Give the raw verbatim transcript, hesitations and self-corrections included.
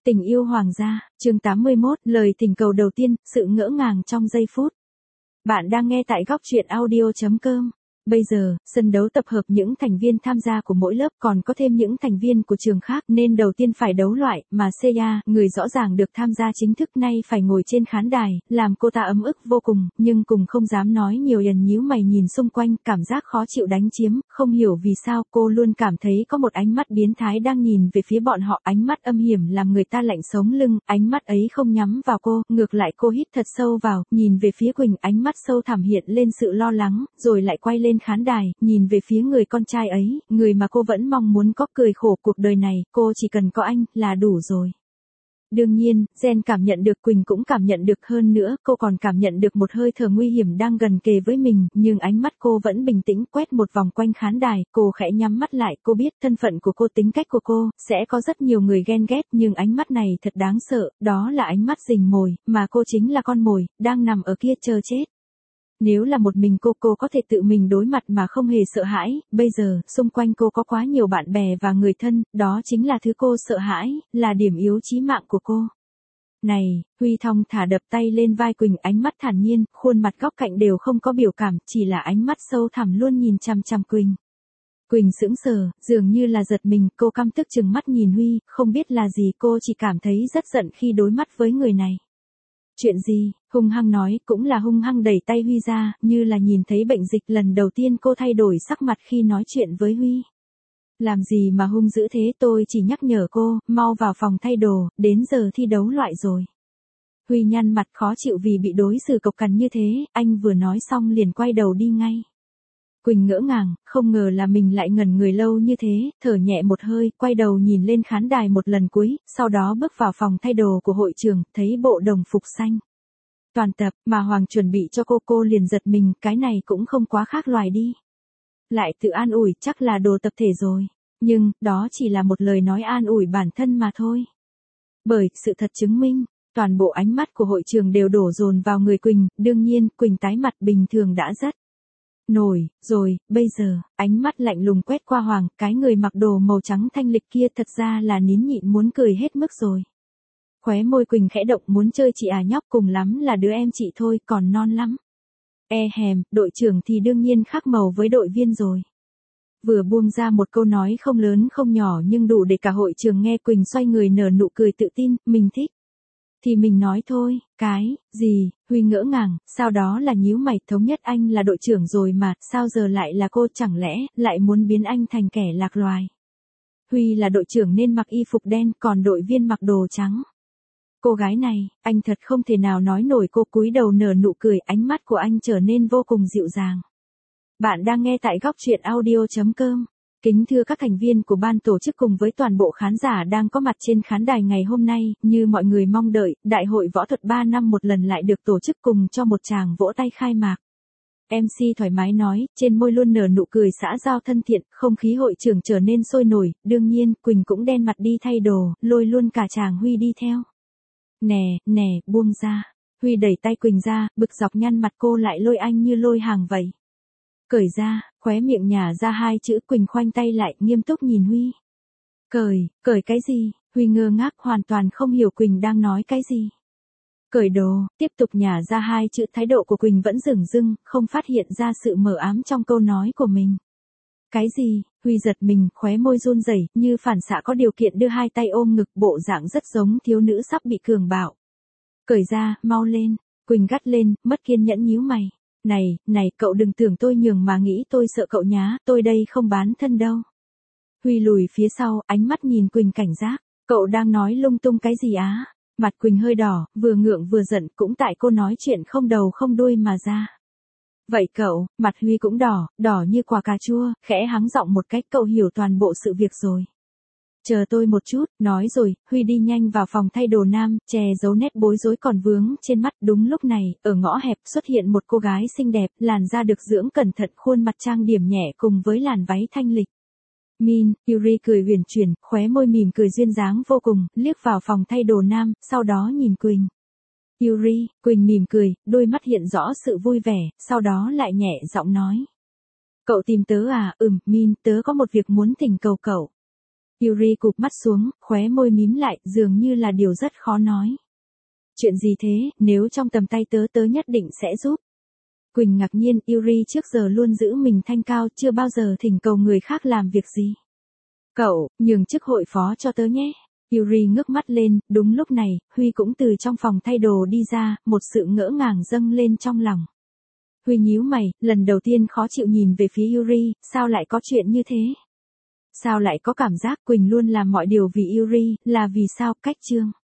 Tình yêu hoàng gia, chương tám mươi mốt, lời tình cầu đầu tiên, sự ngỡ ngàng trong giây phút. Bạn đang nghe tại góc truyện audio chấm com. Bây giờ, sân đấu tập hợp những thành viên tham gia của mỗi lớp còn có thêm những thành viên của trường khác nên đầu tiên phải đấu loại, mà Seiya, người rõ ràng được tham gia chính thức nay phải ngồi trên khán đài, làm cô ta ấm ức vô cùng, nhưng cùng không dám nói nhiều dần nhíu mày nhìn xung quanh, cảm giác khó chịu đánh chiếm, không hiểu vì sao cô luôn cảm thấy có một ánh mắt biến thái đang nhìn về phía bọn họ, ánh mắt âm hiểm làm người ta lạnh sống lưng, ánh mắt ấy không nhắm vào cô, ngược lại cô hít thật sâu vào, nhìn về phía Quỳnh, ánh mắt sâu thẳm hiện lên sự lo lắng, rồi lại quay lên khán đài, nhìn về phía người con trai ấy, người mà cô vẫn mong muốn có, cười khổ cuộc đời này, cô chỉ cần có anh, là đủ rồi. Đương nhiên, Gen cảm nhận được, Quỳnh cũng cảm nhận được, hơn nữa, cô còn cảm nhận được một hơi thở nguy hiểm đang gần kề với mình, nhưng ánh mắt cô vẫn bình tĩnh quét một vòng quanh khán đài, cô khẽ nhắm mắt lại, cô biết thân phận của cô, tính cách của cô, sẽ có rất nhiều người ghen ghét, nhưng ánh mắt này thật đáng sợ, đó là ánh mắt rình mồi, mà cô chính là con mồi, đang nằm ở kia chờ chết. Nếu là một mình cô, cô có thể tự mình đối mặt mà không hề sợ hãi, bây giờ, xung quanh cô có quá nhiều bạn bè và người thân, đó chính là thứ cô sợ hãi, là điểm yếu chí mạng của cô. Này, Huy thong thả đập tay lên vai Quỳnh, ánh mắt thản nhiên, khuôn mặt góc cạnh đều không có biểu cảm, chỉ là ánh mắt sâu thẳm luôn nhìn chằm chằm Quỳnh. Quỳnh sững sờ, dường như là giật mình, cô căm tức trừng mắt nhìn Huy, không biết là gì, cô chỉ cảm thấy rất giận khi đối mắt với người này. Chuyện gì, hung hăng nói, cũng là hung hăng đẩy tay Huy ra, như là nhìn thấy bệnh dịch, lần đầu tiên cô thay đổi sắc mặt khi nói chuyện với Huy. Làm gì mà hung dữ thế, tôi chỉ nhắc nhở cô, mau vào phòng thay đồ, đến giờ thi đấu loại rồi. Huy nhăn mặt khó chịu vì bị đối xử cộc cằn như thế, anh vừa nói xong liền quay đầu đi ngay. Quỳnh ngỡ ngàng, không ngờ là mình lại ngẩn người lâu như thế, thở nhẹ một hơi, quay đầu nhìn lên khán đài một lần cuối, sau đó bước vào phòng thay đồ của hội trường, thấy bộ đồng phục xanh. Toàn tập, mà Hoàng chuẩn bị cho cô, cô liền giật mình, cái này cũng không quá khác loài đi. Lại tự an ủi, chắc là đồ tập thể rồi. Nhưng, đó chỉ là một lời nói an ủi bản thân mà thôi. Bởi, sự thật chứng minh, toàn bộ ánh mắt của hội trường đều đổ dồn vào người Quỳnh, đương nhiên, Quỳnh tái mặt bình thường đã rất nổi, rồi, bây giờ, ánh mắt lạnh lùng quét qua Hoàng, cái người mặc đồ màu trắng thanh lịch kia thật ra là nín nhịn muốn cười hết mức rồi. Khóe môi Quỳnh khẽ động, muốn chơi chị à nhóc, cùng lắm là đứa em chị thôi, còn non lắm. E hèm, đội trưởng thì đương nhiên khác màu với đội viên rồi. Vừa buông ra một câu nói không lớn không nhỏ nhưng đủ để cả hội trường nghe, Quỳnh xoay người nở nụ cười tự tin, mình thích. Thì mình nói thôi, cái, gì, Huy ngỡ ngàng, sau đó là nhíu mày, thống nhất anh là đội trưởng rồi mà, sao giờ lại là cô, chẳng lẽ, lại muốn biến anh thành kẻ lạc loài. Huy là đội trưởng nên mặc y phục đen, còn đội viên mặc đồ trắng. Cô gái này, anh thật không thể nào nói nổi, cô cúi đầu nở nụ cười, ánh mắt của anh trở nên vô cùng dịu dàng. Bạn đang nghe tại góc truyện audio chấm com. Kính thưa các thành viên của ban tổ chức cùng với toàn bộ khán giả đang có mặt trên khán đài ngày hôm nay, như mọi người mong đợi, Đại hội Võ thuật ba năm một lần lại được tổ chức, cùng cho một tràng vỗ tay khai mạc. em xê thoải mái nói, trên môi luôn nở nụ cười xã giao thân thiện, không khí hội trường trở nên sôi nổi, đương nhiên, Quỳnh cũng đen mặt đi thay đồ, lôi luôn cả chàng Huy đi theo. Nè, nè, buông ra. Huy đẩy tay Quỳnh ra, bực dọc nhăn mặt, cô lại lôi anh như lôi hàng vậy. Cởi ra, khóe miệng nhả ra hai chữ, Quỳnh khoanh tay lại, nghiêm túc nhìn Huy. Cởi, cởi cái gì? Huy ngơ ngác, hoàn toàn không hiểu Quỳnh đang nói cái gì. Cởi đồ, tiếp tục nhả ra hai chữ, thái độ của Quỳnh vẫn dửng dưng, không phát hiện ra sự mờ ám trong câu nói của mình. Cái gì? Huy giật mình, khóe môi run rẩy, như phản xạ có điều kiện đưa hai tay ôm ngực, bộ dạng rất giống thiếu nữ sắp bị cường bạo. Cởi ra, mau lên. Quỳnh gắt lên, mất kiên nhẫn nhíu mày. Này, này, cậu đừng tưởng tôi nhường mà nghĩ tôi sợ cậu nhá, tôi đây không bán thân đâu. Huy lùi phía sau, ánh mắt nhìn Quỳnh cảnh giác. Cậu đang nói lung tung cái gì á? Mặt Quỳnh hơi đỏ, vừa ngượng vừa giận, cũng tại cô nói chuyện không đầu không đuôi mà ra. Vậy cậu, mặt Huy cũng đỏ, đỏ như quả cà chua, khẽ hắng giọng một cách, cậu hiểu toàn bộ sự việc rồi. Chờ tôi một chút, nói rồi, Huy đi nhanh vào phòng thay đồ nam, che giấu nét bối rối còn vướng trên mắt. Đúng lúc này, ở ngõ hẹp xuất hiện một cô gái xinh đẹp, làn da được dưỡng cẩn thận, khuôn mặt trang điểm nhẹ cùng với làn váy thanh lịch. Min, Yuri cười huyền chuyển, khóe môi mỉm cười duyên dáng vô cùng, liếc vào phòng thay đồ nam, sau đó nhìn Quỳnh. Yuri, Quỳnh mỉm cười, đôi mắt hiện rõ sự vui vẻ, sau đó lại nhẹ giọng nói. Cậu tìm tớ à? Ừm, Min, tớ có một việc muốn thỉnh cầu cậu. Yuri cụp mắt xuống, khóe môi mím lại, dường như là điều rất khó nói. Chuyện gì thế, nếu trong tầm tay tớ tớ nhất định sẽ giúp. Quỳnh ngạc nhiên, Yuri trước giờ luôn giữ mình thanh cao, chưa bao giờ thỉnh cầu người khác làm việc gì. Cậu, nhường chức hội phó cho tớ nhé. Yuri ngước mắt lên, đúng lúc này, Huy cũng từ trong phòng thay đồ đi ra, một sự ngỡ ngàng dâng lên trong lòng. Huy nhíu mày, lần đầu tiên khó chịu nhìn về phía Yuri, sao lại có chuyện như thế? Sao lại có cảm giác Quỳnh luôn làm mọi điều vì Yuri, là vì sao, cách chương.